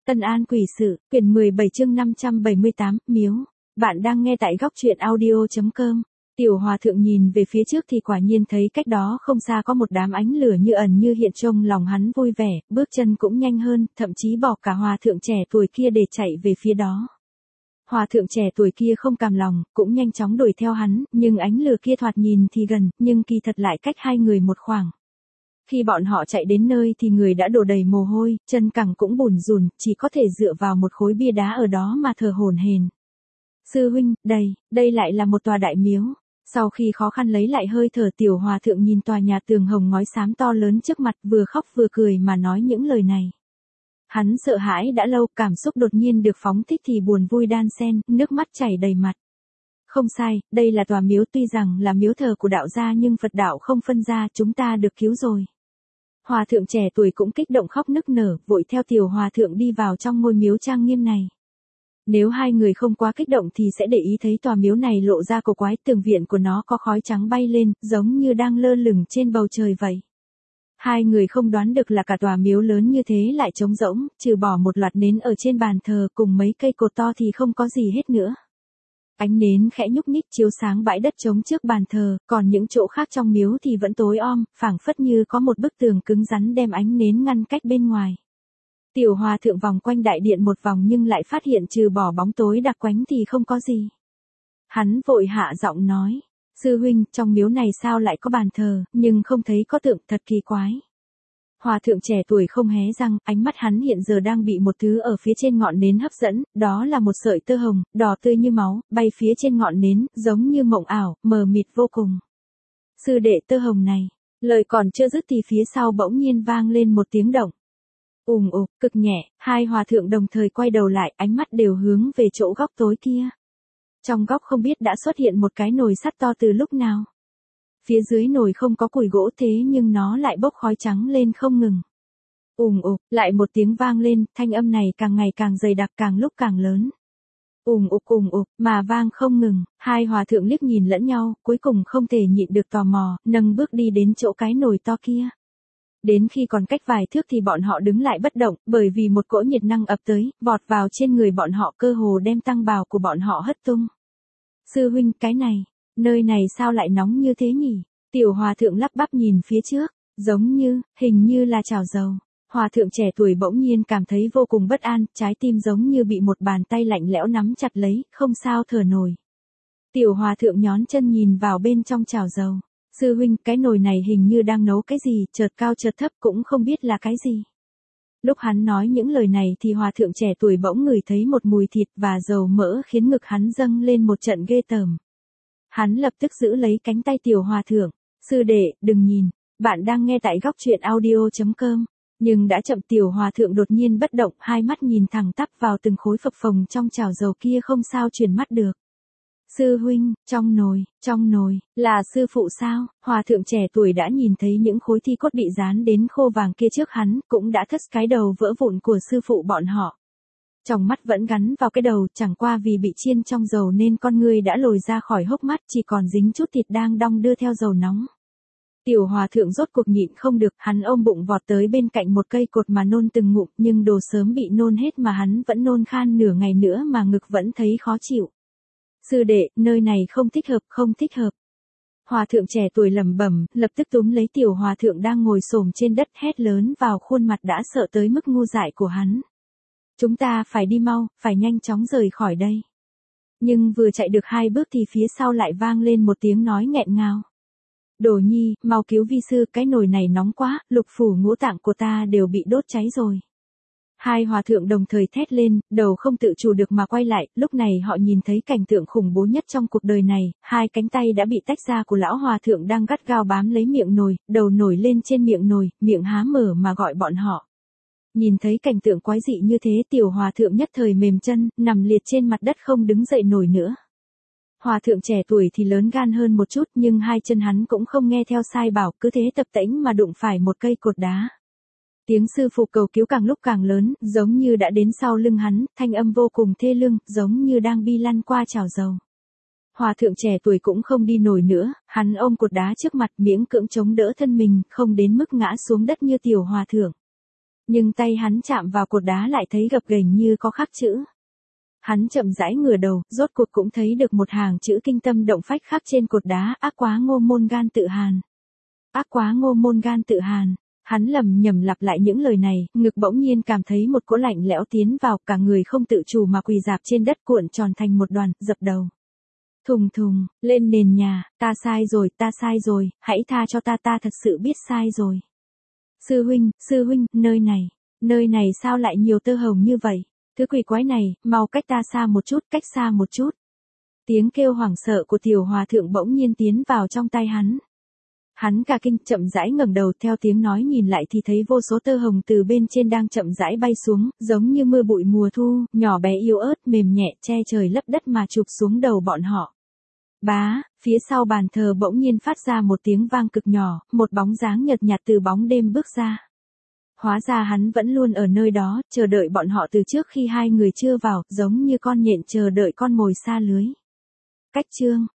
Ân An Quỷ Sự, quyển 17 chương 578, Miếu. Bạn đang nghe tại góc truyện audio.com. Tiểu Hòa Thượng nhìn về phía trước thì quả nhiên thấy cách đó không xa có một đám ánh lửa như ẩn như hiện, trông lòng hắn vui vẻ, bước chân cũng nhanh hơn, thậm chí bỏ cả Hòa Thượng trẻ tuổi kia để chạy về phía đó. Hòa Thượng trẻ tuổi kia không cam lòng, cũng nhanh chóng đuổi theo hắn, nhưng ánh lửa kia thoạt nhìn thì gần, nhưng kỳ thật lại cách hai người một khoảng. Khi bọn họ chạy đến nơi thì người đã đổ đầy mồ hôi, chân cẳng cũng bủn rủn, chỉ có thể dựa vào một khối bia đá ở đó mà thở hổn hển. Sư huynh, đây lại là một tòa đại miếu. Sau khi khó khăn lấy lại hơi thở, Tiểu Hòa Thượng nhìn tòa nhà tường hồng ngói xám to lớn trước mặt, vừa khóc vừa cười mà nói những lời này. Hắn sợ hãi đã lâu, cảm xúc đột nhiên được phóng thích thì buồn vui đan xen, nước mắt chảy đầy mặt. Không sai, đây là tòa miếu, tuy rằng là miếu thờ của đạo gia nhưng Phật đạo không phân ra, chúng ta được cứu rồi. Hòa Thượng trẻ tuổi cũng kích động khóc nức nở, vội theo Tiểu Hòa Thượng đi vào trong ngôi miếu trang nghiêm này. Nếu hai người không quá kích động thì sẽ để ý thấy tòa miếu này lộ ra cổ quái, tường viện của nó có khói trắng bay lên, giống như đang lơ lửng trên bầu trời vậy. Hai người không đoán được là cả tòa miếu lớn như thế lại trống rỗng, trừ bỏ một loạt nến ở trên bàn thờ cùng mấy cây cột to thì không có gì hết nữa. Ánh nến khẽ nhúc nhích chiếu sáng bãi đất trống trước bàn thờ, còn những chỗ khác trong miếu thì vẫn tối om, phảng phất như có một bức tường cứng rắn đem ánh nến ngăn cách bên ngoài. Tiểu Hòa Thượng vòng quanh đại điện một vòng nhưng lại phát hiện trừ bỏ bóng tối đặc quánh thì không có gì. Hắn vội hạ giọng nói, sư huynh, trong miếu này sao lại có bàn thờ, nhưng không thấy có tượng, thật kỳ quái. Hòa Thượng trẻ tuổi không hé răng, ánh mắt hắn hiện giờ đang bị một thứ ở phía trên ngọn nến hấp dẫn, đó là một sợi tơ hồng, đỏ tươi như máu, bay phía trên ngọn nến, giống như mộng ảo, mờ mịt vô cùng. Sư đệ, tơ hồng này, lời còn chưa dứt thì phía sau bỗng nhiên vang lên một tiếng động. Ùng ục, cực nhẹ, hai hòa thượng đồng thời quay đầu lại, ánh mắt đều hướng về chỗ góc tối kia. Trong góc không biết đã xuất hiện một cái nồi sắt to từ lúc nào. Phía dưới nồi không có củi gỗ thế nhưng nó lại bốc khói trắng lên không ngừng. Ùng ục, lại một tiếng vang lên, thanh âm này càng ngày càng dày đặc, càng lúc càng lớn. Ùng ục, mà vang không ngừng, hai hòa thượng liếc nhìn lẫn nhau, cuối cùng không thể nhịn được tò mò, nâng bước đi đến chỗ cái nồi to kia. Đến khi còn cách vài thước thì bọn họ đứng lại bất động, bởi vì một cỗ nhiệt năng ập tới, vọt vào trên người bọn họ, cơ hồ đem tăng bào của bọn họ hất tung. Sư huynh, cái này, nơi này sao lại nóng như thế nhỉ? Tiểu Hòa Thượng lắp bắp nhìn phía trước, hình như là chảo dầu. Hòa Thượng trẻ tuổi bỗng nhiên cảm thấy vô cùng bất an, trái tim giống như bị một bàn tay lạnh lẽo nắm chặt lấy, không sao thở nổi. Tiểu Hòa Thượng nhón chân nhìn vào bên trong chảo dầu. Sư huynh, cái nồi này hình như đang nấu cái gì, chợt cao chợt thấp cũng không biết là cái gì. Lúc hắn nói những lời này thì Hòa Thượng trẻ tuổi bỗng ngửi thấy một mùi thịt và dầu mỡ khiến ngực hắn dâng lên một trận ghê tởm. Hắn lập tức giữ lấy cánh tay Tiểu Hòa Thượng. Sư đệ, đừng nhìn, bạn đang nghe tại góc truyện audio.com. Nhưng đã chậm, Tiểu Hòa Thượng đột nhiên bất động, hai mắt nhìn thẳng tắp vào từng khối phập phồng trong chảo dầu kia, không sao chuyển mắt được. Sư huynh, trong nồi, là sư phụ sao? Hòa Thượng trẻ tuổi đã nhìn thấy những khối thi cốt bị dán đến khô vàng kia trước hắn, cũng đã thất cái đầu vỡ vụn của sư phụ bọn họ. Trong mắt vẫn gắn vào cái đầu, chẳng qua vì bị chiên trong dầu nên con ngươi đã lồi ra khỏi hốc mắt, chỉ còn dính chút thịt đang đong đưa theo dầu nóng. Tiểu Hòa Thượng rốt cuộc nhịn không được, hắn ôm bụng vọt tới bên cạnh một cây cột mà nôn từng ngụm, nhưng đồ sớm bị nôn hết mà hắn vẫn nôn khan nửa ngày nữa mà ngực vẫn thấy khó chịu. Sư đệ, nơi này không thích hợp. Hòa Thượng trẻ tuổi lẩm bẩm, lập tức túm lấy Tiểu Hòa Thượng đang ngồi xổm trên đất, hét lớn vào khuôn mặt đã sợ tới mức ngu dại của hắn. Chúng ta phải đi mau, phải nhanh chóng rời khỏi đây. Nhưng vừa chạy được hai bước thì phía sau lại vang lên một tiếng nói nghẹn ngào. Đồ nhi, mau cứu vi sư, cái nồi này nóng quá, lục phủ ngũ tạng của ta đều bị đốt cháy rồi. Hai hòa thượng đồng thời thét lên, đầu không tự chủ được mà quay lại, lúc này họ nhìn thấy cảnh tượng khủng bố nhất trong cuộc đời này, hai cánh tay đã bị tách ra của lão hòa thượng đang gắt gao bám lấy miệng nồi, đầu nổi lên trên miệng nồi, miệng há mở mà gọi bọn họ. Nhìn thấy cảnh tượng quái dị như thế, Tiểu Hòa Thượng nhất thời mềm chân, nằm liệt trên mặt đất không đứng dậy nổi nữa. Hòa Thượng trẻ tuổi thì lớn gan hơn một chút nhưng hai chân hắn cũng không nghe theo sai bảo, cứ thế tập tễnh mà đụng phải một cây cột đá. Tiếng sư phụ cầu cứu càng lúc càng lớn, giống như đã đến sau lưng hắn, thanh âm vô cùng thê lương, giống như đang bi lăn qua chảo dầu. Hòa Thượng trẻ tuổi cũng không đi nổi nữa, hắn ôm cột đá trước mặt, miễn cưỡng chống đỡ thân mình, không đến mức ngã xuống đất như Tiểu Hòa Thượng. Nhưng tay hắn chạm vào cột đá lại thấy gập ghềnh như có khắc chữ. Hắn chậm rãi ngửa đầu, rốt cuộc cũng thấy được một hàng chữ kinh tâm động phách khắc trên cột đá: ác quá ngô môn gan tự hàn. Ác quá ngô môn gan tự hàn. Hắn lầm nhầm lặp lại những lời này, ngực bỗng nhiên cảm thấy một cỗ lạnh lẽo tiến vào, cả người không tự chủ mà quỳ rạp trên đất cuộn tròn thành một đoàn, dập đầu. Thùng thùng, lên nền nhà: ta sai rồi, hãy tha cho ta thật sự biết sai rồi. Sư huynh, nơi này sao lại nhiều tơ hồng như vậy? Thứ quỷ quái này, mau cách ta xa một chút. Tiếng kêu hoảng sợ của tiểu hòa thượng bỗng nhiên tiến vào trong tai hắn. Hắn cả kinh, chậm rãi ngẩng đầu, theo tiếng nói nhìn lại thì thấy vô số tơ hồng từ bên trên đang chậm rãi bay xuống, giống như mưa bụi mùa thu, nhỏ bé yếu ớt, mềm nhẹ, che trời lấp đất mà chụp xuống đầu bọn họ. Bá, phía sau bàn thờ bỗng nhiên phát ra một tiếng vang cực nhỏ, một bóng dáng nhợt nhạt từ bóng đêm bước ra. Hóa ra hắn vẫn luôn ở nơi đó, chờ đợi bọn họ từ trước khi hai người chưa vào, giống như con nhện chờ đợi con mồi sa lưới. Cách chương